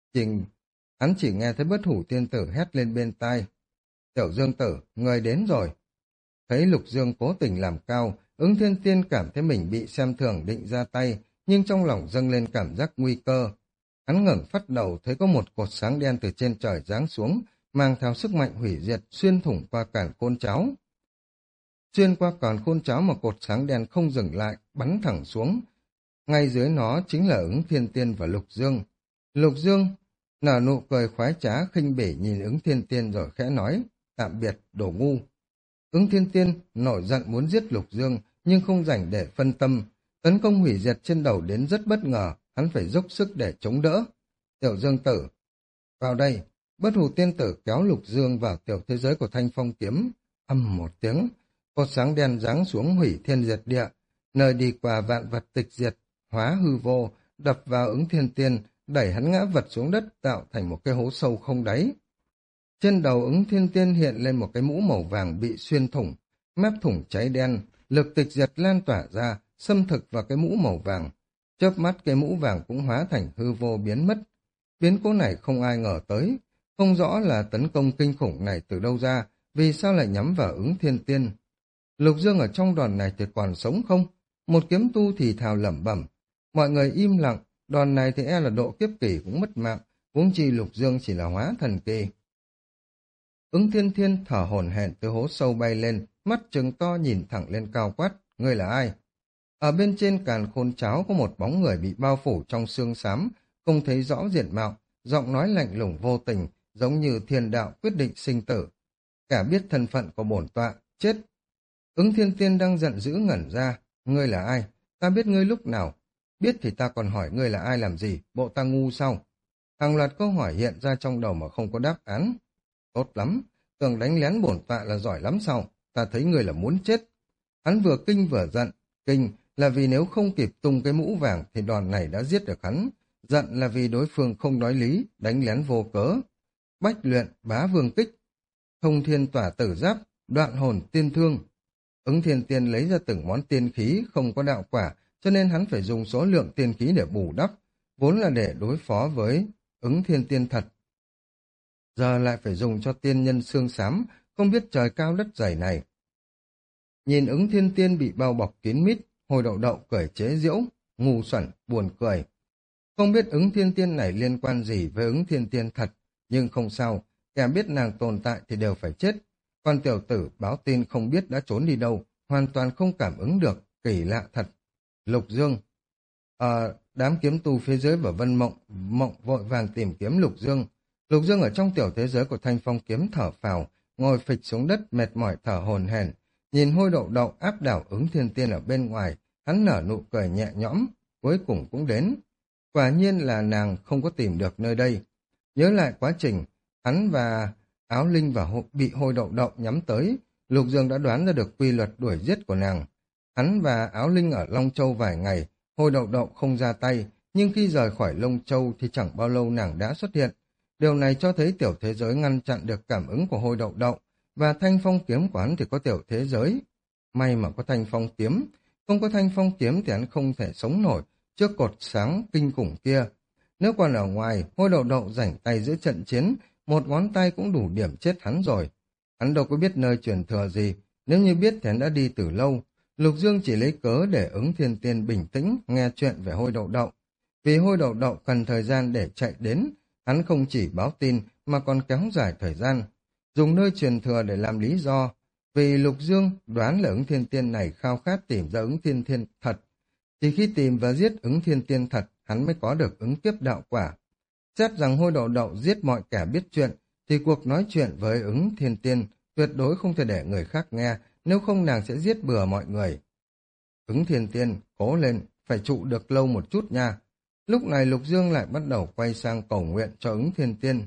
Hắn chỉ nghe thấy Bất Hủ Tiên Tử hét lên bên tai. Tiểu Dương Tử, người đến rồi. Thấy Lục Dương cố tình làm cao, Ứng Thiên Tiên cảm thấy mình bị xem thường định ra tay, nhưng trong lòng dâng lên cảm giác nguy cơ. Hắn ngẩng phát đầu thấy có một cột sáng đen từ trên trời giáng xuống, mang theo sức mạnh hủy diệt xuyên thủng qua cản khôn cháo. Xuyên qua cản khôn cháo mà cột sáng đen không dừng lại, bắn thẳng xuống. Ngay dưới nó chính là Ứng Thiên Tiên và Lục Dương. Lục Dương nở nụ cười khoái trá khinh bỉ nhìn Ứng Thiên Tiên rồi khẽ nói, tạm biệt, đồ ngu. Ứng Thiên Tiên nổi giận muốn giết Lục Dương, nhưng không rảnh để phân tâm. Tấn công hủy diệt trên đầu đến rất bất ngờ, hắn phải dốc sức để chống đỡ. Tiểu Dương Tử, vào đây. Bất hủ tiên tử kéo Lục Dương vào tiểu thế giới của Thanh Phong kiếm. Âm một tiếng, cột sáng đen giáng xuống hủy thiên diệt địa, nơi đi qua vạn vật tịch diệt, hóa hư vô, đập vào Ứng Thiên Tiên, đẩy hắn ngã vật xuống đất, tạo thành một cái hố sâu không đáy. Trên đầu Ứng Thiên Tiên hiện lên một cái mũ màu vàng bị xuyên thủng, mép thủng cháy đen, lực tịch diệt lan tỏa ra, xâm thực vào cái mũ màu vàng. Chớp mắt cái mũ vàng cũng hóa thành hư vô biến mất. Biến cố này không ai ngờ tới, không rõ là tấn công kinh khủng này từ đâu ra, vì sao lại nhắm vào Ứng Thiên Tiên. Lục Dương ở trong đòn này thì còn sống không? Một kiếm tu thì thào lẩm bẩm. Mọi người im lặng, đòn này thì e là độ kiếp kỳ cũng mất mạng, huống chi Lục Dương chỉ là hóa thần kỳ. Ứng Thiên Thiên thở hổn hển từ hố sâu bay lên, mắt trừng to nhìn thẳng lên cao quát, ngươi là ai? Ở bên trên càn khôn cháo có một bóng người bị bao phủ trong xương xám, không thấy rõ diện mạo, giọng nói lạnh lùng vô tình, giống như thiên đạo quyết định sinh tử. Cả biết thân phận của bổn tọa, chết. Ứng Thiên Tiên đang giận dữ ngẩn ra, ngươi là ai? Ta biết ngươi lúc nào? Biết thì ta còn hỏi ngươi là ai làm gì, bộ ta ngu sao? Hàng loạt câu hỏi hiện ra trong đầu mà không có đáp án. Tốt lắm, tưởng đánh lén bổn tọa là giỏi lắm sao? Ta thấy ngươi là muốn chết. Hắn vừa kinh vừa giận, kinh là vì nếu không kịp tung cái mũ vàng thì đòn này đã giết được hắn. Giận là vì đối phương không nói lý, đánh lén vô cớ. Bách luyện, bá vương kích, thông thiên tỏa tử giáp, đoạn hồn tiên thương. Ứng Thiên Tiên lấy ra từng món tiên khí không có đạo quả, cho nên hắn phải dùng số lượng tiên khí để bù đắp, vốn là để đối phó với Ứng Thiên Tiên thật. Giờ lại phải dùng cho tiên nhân xương xám, không biết trời cao đất dày này. Nhìn Ứng Thiên Tiên bị bao bọc kín mít, Hồi Đậu Đậu cười chế giễu, ngu xuẩn, buồn cười. Không biết Ứng Thiên Tiên này liên quan gì với Ứng Thiên Tiên thật, nhưng không sao, kẻ biết nàng tồn tại thì đều phải chết. Còn tiểu tử báo tin không biết đã trốn đi đâu, hoàn toàn không cảm ứng được, kỳ lạ thật. Lục Dương. Đám kiếm tu phía dưới và Vân Mộng vội vàng tìm kiếm Lục Dương. Lục Dương ở trong tiểu thế giới của Thanh Phong kiếm thở phào, ngồi phịch xuống đất mệt mỏi thở hổn hển, nhìn Hôi Đậu Đậu áp đảo Ứng Thiên Tiên ở bên ngoài, hắn nở nụ cười nhẹ nhõm, cuối cùng cũng đến. Quả nhiên là nàng không có tìm được nơi đây. Nhớ lại quá trình, hắn và Áo Linh bị Hôi Đậu Đậu nhắm tới, Lục Dương đã đoán ra được quy luật đuổi giết của nàng. Hắn và Áo Linh ở Long Châu vài ngày, Hôi Đậu Đậu không ra tay, nhưng khi rời khỏi Long Châu thì chẳng bao lâu nàng đã xuất hiện. Điều này cho thấy tiểu thế giới ngăn chặn được cảm ứng của Hôi Đậu Đậu, và Thanh Phong kiếm của hắn thì có tiểu thế giới. May mà có Thanh Phong kiếm, không có Thanh Phong kiếm thì hắn không thể sống nổi trước cột sáng kinh khủng kia. Nếu còn ở ngoài, Hôi Đậu Đậu rảnh tay giữa trận chiến, một ngón tay cũng đủ điểm chết hắn rồi. Hắn đâu có biết nơi truyền thừa gì, nếu như biết thì hắn đã đi từ lâu. Lục Dương chỉ lấy cớ để Ứng Thiên Tiên bình tĩnh nghe chuyện về Hôi Đậu Đậu. Vì Hôi Đậu Đậu cần thời gian để chạy đến, hắn không chỉ báo tin mà còn kéo dài thời gian, dùng nơi truyền thừa để làm lý do. Vì Lục Dương đoán là Ứng Thiên Tiên này khao khát tìm ra Ứng Thiên Tiên thật. Chỉ khi tìm và giết Ứng Thiên Tiên thật, hắn mới có được ứng kiếp đạo quả. Xét rằng Hôi Đậu Đậu giết mọi kẻ biết chuyện, thì cuộc nói chuyện với Ứng Thiên Tiên tuyệt đối không thể để người khác nghe, nếu không nàng sẽ giết bừa mọi người. Ứng Thiên Tiên, cố lên, phải trụ được lâu một chút nha. Lúc này Lục Dương lại bắt đầu quay sang cầu nguyện cho Ứng Thiên Tiên.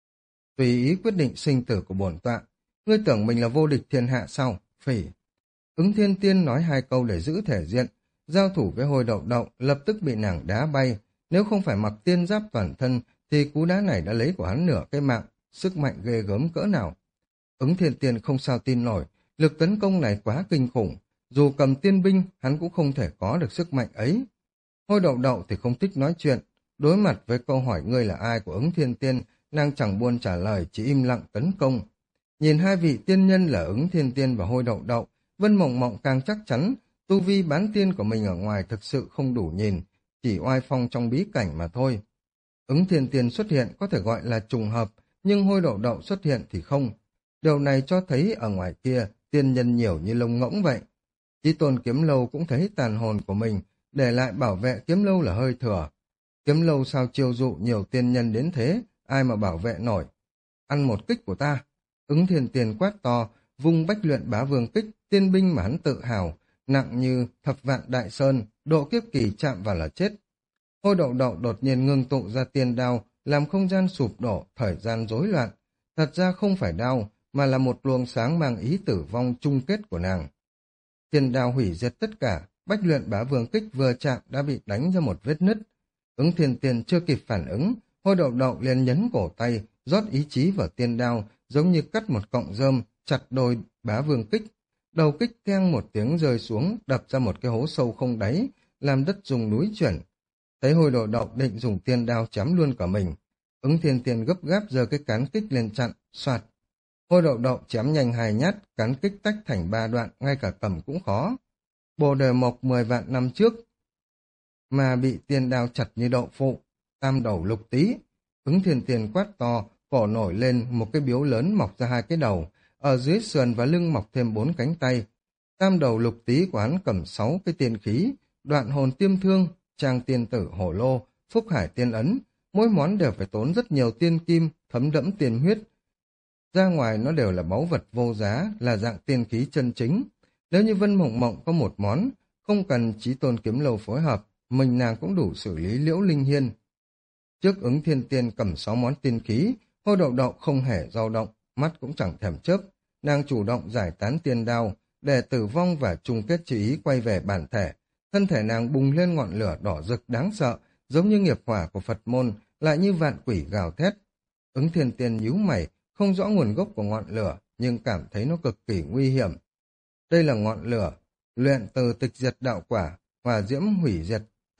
Tùy ý quyết định sinh tử của bổn tọa, ngươi tưởng mình là vô địch thiên hạ sao? Phỉ. Ứng Thiên Tiên nói hai câu để giữ thể diện, giao thủ với Hôi Đậu Đậu lập tức bị nàng đá bay. Nếu không phải mặc tiên giáp toàn thân, thì cú đá này đã lấy của hắn nửa cái mạng, sức mạnh ghê gớm cỡ nào. Ứng Thiên Tiên không sao tin nổi, lực tấn công này quá kinh khủng, dù cầm tiên binh, hắn cũng không thể có được sức mạnh ấy. Hôi Đậu Đậu thì không thích nói chuyện, đối mặt với câu hỏi ngươi là ai của Ứng Thiên Tiên, nàng chẳng buồn trả lời, chỉ im lặng tấn công. Nhìn hai vị tiên nhân là Ứng Thiên Tiên và Hôi Đậu Đậu, Vân Mộng Mộng càng chắc chắn, tu vi bán tiên của mình ở ngoài thực sự không đủ nhìn, chỉ oai phong trong bí cảnh mà thôi. Ứng Thiên Tiên xuất hiện có thể gọi là trùng hợp, nhưng Hôi Đậu Đậu xuất hiện thì không. Điều này cho thấy ở ngoài kia, tiên nhân nhiều như lông ngỗng vậy. Chí Tôn Kiếm Lâu cũng thấy tàn hồn của mình, để lại bảo vệ Kiếm Lâu là hơi thừa. Kiếm Lâu sao chiêu dụ nhiều tiên nhân đến thế, ai mà bảo vệ nổi. Ăn một kích của ta. Ứng Thiên Tiên quát to, vung bách luyện bá vương kích, tiên binh mà hắn tự hào, nặng như thập vạn đại sơn, độ kiếp kỳ chạm vào là chết. Hôi đậu đậu đột nhiên ngưng tụ ra tiên đao, làm không gian sụp đổ, thời gian rối loạn. Thật ra không phải đao, mà là một luồng sáng mang ý tử vong chung kết của nàng. Tiên đao hủy diệt tất cả, bách luyện bá vương kích vừa chạm đã bị đánh ra một vết nứt. Ứng Thiên Tiên chưa kịp phản ứng, hôi đậu đậu liền nhấn cổ tay, rót ý chí vào tiên đao, giống như cắt một cọng rơm, chặt đôi bá vương kích. Đầu kích keng một tiếng rơi xuống, đập ra một cái hố sâu không đáy, làm đất rung núi chuyển. Thấy hôi đậu đậu định dùng tiên đao chém luôn cả mình. Ứng Thiên Tiên gấp gáp giơ cái cán kích lên chặn, soạt. Hôi đậu đậu chém nhanh 2 nhát, cán kích tách thành 3 đoạn, ngay cả cầm cũng khó. Bồ đề mộc 10 vạn năm trước, mà bị tiên đao chặt như đậu phụ, tam đầu lục tý. Ứng Thiên Tiên quát to, cổ nổi lên một cái biếu lớn mọc ra 2 cái đầu, ở dưới sườn và lưng mọc thêm 4 cánh tay. Tam đầu lục tý của hắn cầm 6 cái tiên khí, đoạn hồn tiêm thương, trang tiên tử hổ lô, phúc hải tiên ấn, mỗi món đều phải tốn rất nhiều tiên kim, thấm đẫm tiên huyết. Ra ngoài nó đều là báu vật vô giá, là dạng tiên khí chân chính. Nếu như Vân Mộng Mộng có một món, không cần Chí Tôn Kiếm Lâu phối hợp, mình nàng cũng đủ xử lý Liễu Linh Hiên. Trước Ứng Thiên Tiên cầm 6 món tiên khí, hôi đậu đậu không hề dao động, mắt cũng chẳng thèm chớp. Nàng chủ động giải tán tiên đao, để tử vong và chung kết chỉ ý quay về bản thể. Thân thể nàng bùng lên ngọn lửa đỏ rực đáng sợ, giống như nghiệp hỏa của Phật môn, lại như vạn quỷ gào thét. Ứng Thiên Tiên nhíu mày, không rõ nguồn gốc của ngọn lửa, nhưng cảm thấy nó cực kỳ nguy hiểm. Đây là ngọn lửa luyện từ tịch diệt đạo quả, hỏa diễm hủy diệt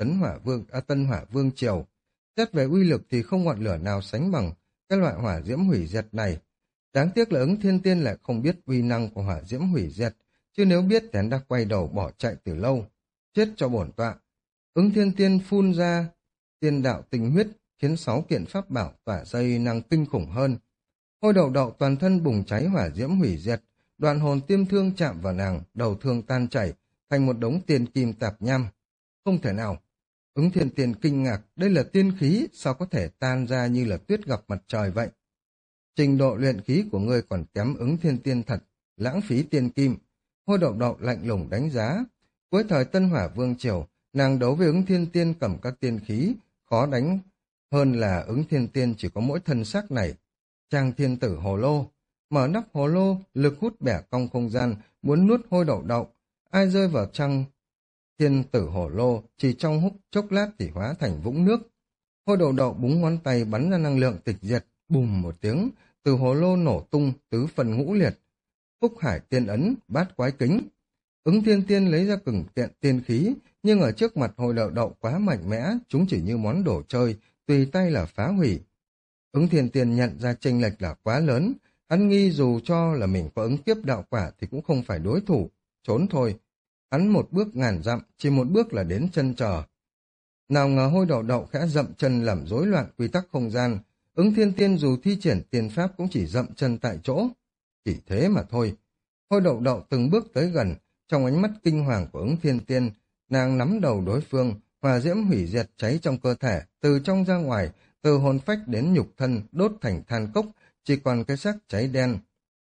Tân Hỏa Vương Triều. Xét về uy lực thì không ngọn lửa nào sánh bằng các loại hỏa diễm hủy diệt này. Đáng tiếc là Ứng Thiên Tiên lại không biết uy năng của hỏa diễm hủy diệt, chứ nếu biết thì hắn đã quay đầu bỏ chạy từ lâu. Chết cho bổn tọa. Ứng Thiên Tiên phun ra tiên đạo tinh huyết, khiến 6 kiện pháp bảo tỏa ra uy năng kinh khủng hơn. Hôi đậu đậu toàn thân bùng cháy hỏa diễm hủy diệt, đoạn hồn tiêm thương chạm vào nàng, đầu thương tan chảy thành một đống tiên kim tạp nham. Không thể nào. Ứng Thiên Tiên kinh ngạc, đây là tiên khí, sao có thể tan ra như là tuyết gặp mặt trời vậy? Trình độ luyện khí của ngươi còn kém Ứng Thiên Tiên thật, lãng phí tiên kim. Hôi đậu đậu lạnh lùng đánh giá. Cuối thời Tân Hỏa Vương Triều, nàng đấu với Ứng Thiên Tiên cầm các tiên khí, khó đánh hơn là Ứng Thiên Tiên chỉ có mỗi thân xác này. Trang thiên tử hồ lô, mở nắp hồ lô, lực hút bẻ cong không gian, muốn nuốt hôi đậu đậu. Ai rơi vào trang thiên tử hồ lô, chỉ trong hút chốc lát thì hóa thành vũng nước. Hôi đậu đậu búng ngón tay bắn ra năng lượng tịch diệt, bùm một tiếng, từ hồ lô nổ tung, tứ phần ngũ liệt. Phúc hải tiên ấn, bát quái kính. Ứng Thiên Tiên lấy ra cửng kiện tiên khí, nhưng ở trước mặt hôi đậu đậu quá mạnh mẽ, chúng chỉ như món đồ chơi, tùy tay là phá hủy. Ứng Thiên Tiên nhận ra chênh lệch là quá lớn, hắn nghi dù cho là mình có ứng kiếp đạo quả thì cũng không phải đối thủ, trốn thôi. Hắn một bước ngàn dặm, chỉ một bước là đến chân trời. Nào ngờ hôi đậu đậu khẽ dậm chân làm rối loạn quy tắc không gian, Ứng Thiên Tiên dù thi triển tiên pháp cũng chỉ dậm chân tại chỗ. Chỉ thế mà thôi. Hôi đậu đậu từng bước tới gần, trong ánh mắt kinh hoàng của Ứng Thiên Tiên, nàng nắm đầu đối phương, hỏa diễm hủy diệt cháy trong cơ thể, từ trong ra ngoài, từ hồn phách đến nhục thân đốt thành than cốc, chỉ còn cái xác cháy đen.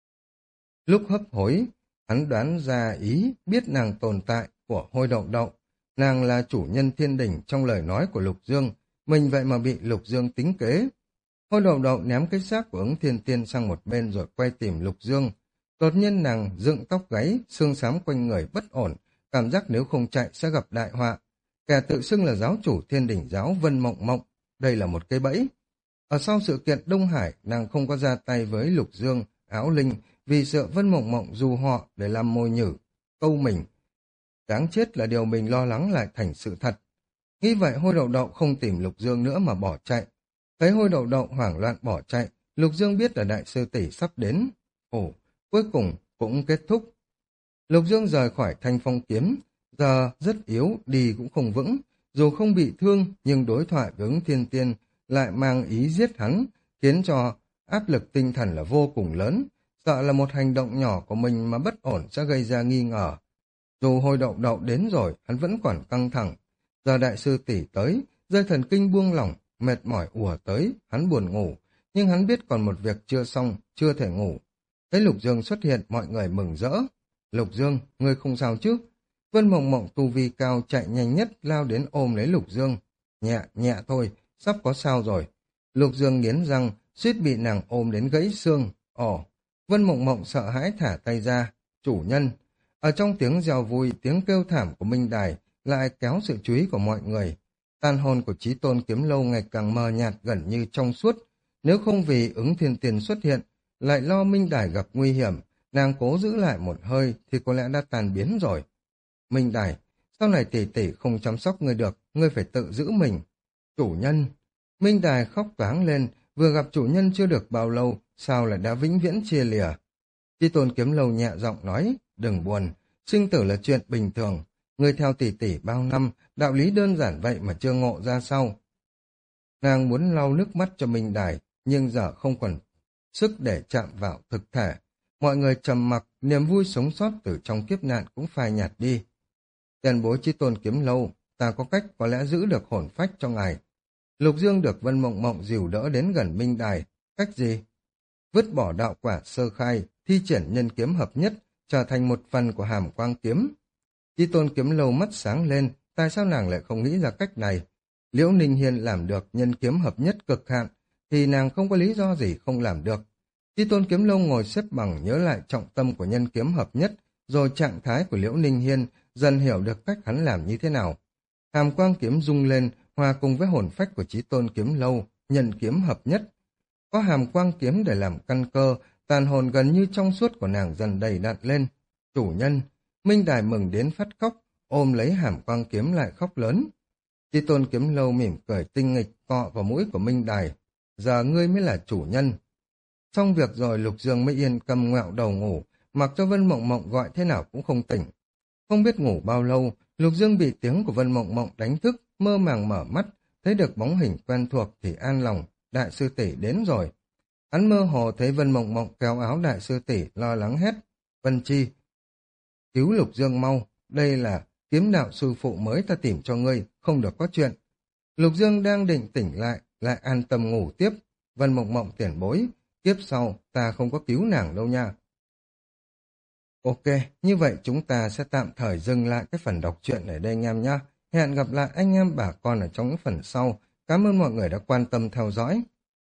Lúc hấp hối, hắn đoán ra ý biết nàng tồn tại của hôi đậu đậu. Nàng là chủ nhân thiên đỉnh trong lời nói của Lục Dương, mình vậy mà bị Lục Dương tính kế. Hôi đậu đậu ném cái xác của Ứng Thiên Tiên sang một bên rồi quay tìm Lục Dương. Đột nhiên nàng dựng tóc gáy, xương xám quanh người bất ổn, cảm giác nếu không chạy sẽ gặp đại họa. Kẻ tự xưng là giáo chủ thiên đỉnh giáo Vân Mộng Mộng, đây là một cái bẫy. Ở sau sự kiện Đông Hải, nàng không có ra tay với Lục Dương, Áo Linh, vì sợ Vân Mộng Mộng dù họ để làm mồi nhử, câu mình. Đáng chết là điều mình lo lắng lại thành sự thật. Nghĩ vậy hôi đậu đậu không tìm Lục Dương nữa mà bỏ chạy. Thấy hôi đậu đậu hoảng loạn bỏ chạy, Lục Dương biết là đại sư tỷ sắp đến. Ồ, cuối cùng cũng kết thúc. Lục Dương rời khỏi Thanh Phong kiếm, giờ rất yếu, đi cũng không vững. Dù không bị thương, nhưng đối thoại với Ứng Thiên Tiên lại mang ý giết hắn, khiến cho áp lực tinh thần là vô cùng lớn. Sợ là một hành động nhỏ của mình mà bất ổn sẽ gây ra nghi ngờ. Dù hôi đậu đậu đến rồi, hắn vẫn còn căng thẳng. Giờ đại sư tỷ tới, dây thần kinh buông lỏng, mệt mỏi ùa tới, hắn buồn ngủ. Nhưng hắn biết còn một việc chưa xong, chưa thể ngủ. Thấy Lục Dương xuất hiện, mọi người mừng rỡ. Lục Dương, ngươi không sao chứ? Vân Mộng Mộng tu vi cao chạy nhanh nhất lao đến ôm lấy Lục Dương. Nhẹ, nhẹ thôi, sắp có sao rồi. Lục Dương nghiến răng, suýt bị nàng ôm đến gãy xương. Ồ, Vân Mộng Mộng sợ hãi thả tay ra. Chủ nhân, ở trong tiếng reo vui, tiếng kêu thảm của Minh Đài lại kéo sự chú ý của mọi người. Tàn hồn của Chí Tôn Kiếm Lâu ngày càng mờ nhạt gần như trong suốt. Nếu không vì ứng thiên tiền xuất hiện, lại lo Minh Đài gặp nguy hiểm, nàng cố giữ lại một hơi thì có lẽ đã tan biến rồi. Minh Đài, sau này tỷ tỷ không chăm sóc ngươi được, ngươi phải tự giữ mình. Chủ nhân, Minh Đài khóc toáng lên, vừa gặp chủ nhân chưa được bao lâu, sao lại đã vĩnh viễn chia lìa. Chí Tôn Kiếm Lâu nhẹ giọng nói, đừng buồn, sinh tử là chuyện bình thường. Ngươi theo tỷ tỷ bao năm, đạo lý đơn giản vậy mà chưa ngộ ra sau. Nàng muốn lau nước mắt cho Minh Đài, nhưng giờ không còn sức để chạm vào thực thể. Mọi người trầm mặc, niềm vui sống sót từ trong kiếp nạn cũng phai nhạt đi. Tiền bối Chí Tôn Kiếm Lâu, ta có cách có lẽ giữ được hồn phách cho ngài. Lục Dương được Vân Mộng Mộng dìu đỡ đến gần Minh Đài. Cách gì? Vứt bỏ đạo quả sơ khai, thi triển nhân kiếm hợp nhất, trở thành một phần của hàm quang kiếm. Chí Tôn Kiếm Lâu mắt sáng lên, tại sao nàng lại không nghĩ ra cách này? Liễu Ninh Hiên làm được nhân kiếm hợp nhất cực hạn, thì nàng không có lý do gì không làm được. Chí Tôn Kiếm Lâu ngồi xếp bằng nhớ lại trọng tâm của nhân kiếm hợp nhất, rồi trạng thái của Liễu Ninh Hiên, dần hiểu được cách hắn làm như thế nào. Hàm quang kiếm rung lên, hòa cùng với hồn phách của Chí Tôn Kiếm Lâu, nhân kiếm hợp nhất. Có hàm quang kiếm để làm căn cơ, tàn hồn gần như trong suốt của nàng dần đầy đặn lên. Chủ nhân, Minh Đài mừng đến phát khóc, ôm lấy hàm quang kiếm lại khóc lớn. Chí Tôn Kiếm Lâu mỉm cười tinh nghịch cọ vào mũi của Minh Đài. Giờ ngươi mới là chủ nhân. Xong việc rồi Lục Dương mới yên cầm ngẹo đầu ngủ, mặc cho Vân Mộng Mộng gọi thế nào cũng không tỉnh. Không biết ngủ bao lâu, Lục Dương bị tiếng của Vân Mộng Mộng đánh thức, mơ màng mở mắt, thấy được bóng hình quen thuộc thì an lòng, đại sư tỷ đến rồi. Hắn mơ hồ thấy Vân Mộng Mộng kéo áo đại sư tỷ, lo lắng hét. Vân Chi, cứu Lục Dương mau, đây là kiếm đạo sư phụ mới ta tìm cho ngươi, không được có chuyện. Lục Dương đang định tỉnh lại an tâm ngủ tiếp. Vân Mộng Mộng tiền bối, tiếp sau ta không có cứu nàng đâu nha. Ok, như vậy chúng ta sẽ tạm thời dừng lại cái phần đọc truyện ở đây anh em nhé. Hẹn gặp lại anh em bà con ở trong những phần sau. Cảm ơn mọi người đã quan tâm theo dõi.